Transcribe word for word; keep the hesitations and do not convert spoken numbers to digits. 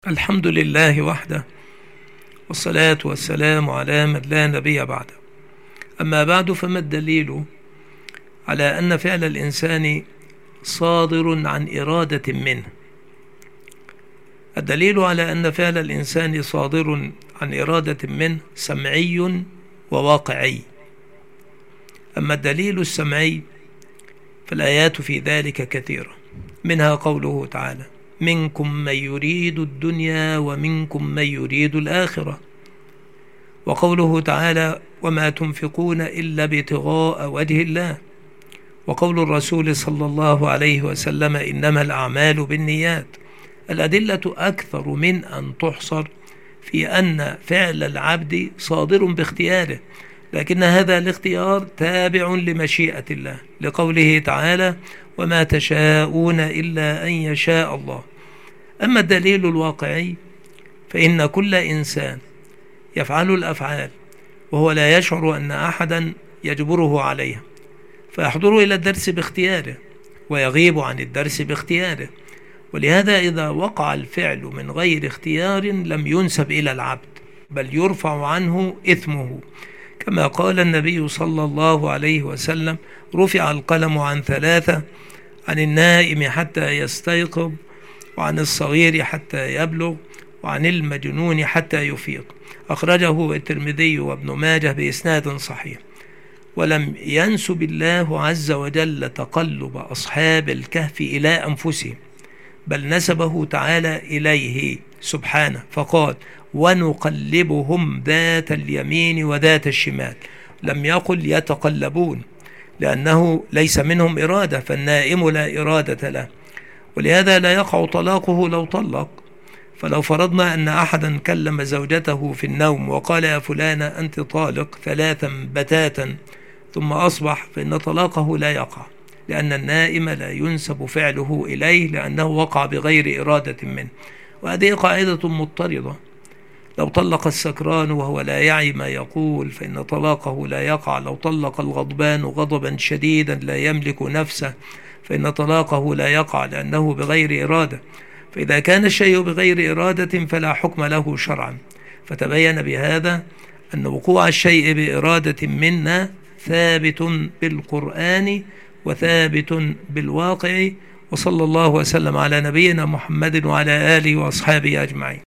الحمد لله وحده، والصلاة والسلام على من لا نبي بعده. أما بعد، فما الدليل على أن فعل الإنسان صادر عن إرادة منه؟ الدليل على أن فعل الإنسان صادر عن إرادة منه سمعي وواقعي. أما الدليل السمعي فالآيات في ذلك كثيرة، منها قوله تعالى: منكم من يريد الدنيا ومنكم من يريد الآخرة، وقوله تعالى: وما تنفقون إلا ابتغاء وجه الله، وقول الرسول صلى الله عليه وسلم: إنما الأعمال بالنيات. الأدلة أكثر من أن تحصر في أن فعل العبد صادر باختياره، لكن هذا الاختيار تابع لمشيئة الله، لقوله تعالى: وما تشاءون إلا أن يشاء الله. أما الدليل الواقعي فإن كل إنسان يفعل الأفعال وهو لا يشعر أن أحدا يجبره عليها، فيحضر إلى الدرس باختياره ويغيب عن الدرس باختياره، ولهذا إذا وقع الفعل من غير اختيار لم ينسب إلى العبد، بل يرفع عنه إثمه، كما قال النبي صلى الله عليه وسلم: رفع القلم عن ثلاثة: عن النائم حتى يستيقظ، وعن الصغير حتى يبلغ، وعن المجنون حتى يفيق. أخرجه الترمذي وابن ماجه بإسناد صحيح. ولم ينسب الله عز وجل تقلب أصحاب الكهف إلى أنفسهم، بل نسبه تعالى إليه سبحانه، فقال: ونقلبهم ذات اليمين وذات الشمال. لم يقل يتقلبون، لأنه ليس منهم إرادة، فالنائم لا إرادة له، ولهذا لا يقع طلاقه لو طلق. فلو فرضنا أن أحدا كلم زوجته في النوم وقال: يا فلانة أنت طالق ثلاثا بتاتا، ثم أصبح، فإن طلاقه لا يقع، لأن النائم لا ينسب فعله إليه، لأنه وقع بغير إرادة منه. وهذه قاعدة مضطردة. لو طلق السكران وهو لا يعي ما يقول فإن طلاقه لا يقع. لو طلق الغضبان غضبا شديدا لا يملك نفسه فإن طلاقه لا يقع، لأنه بغير إرادة. فإذا كان الشيء بغير إرادة فلا حكم له شرعا. فتبين بهذا أن وقوع الشيء بإرادة منا ثابت بالقرآن وثابت بالواقع. وصلى الله وسلم على نبينا محمد وعلى آله وأصحابه أجمعين.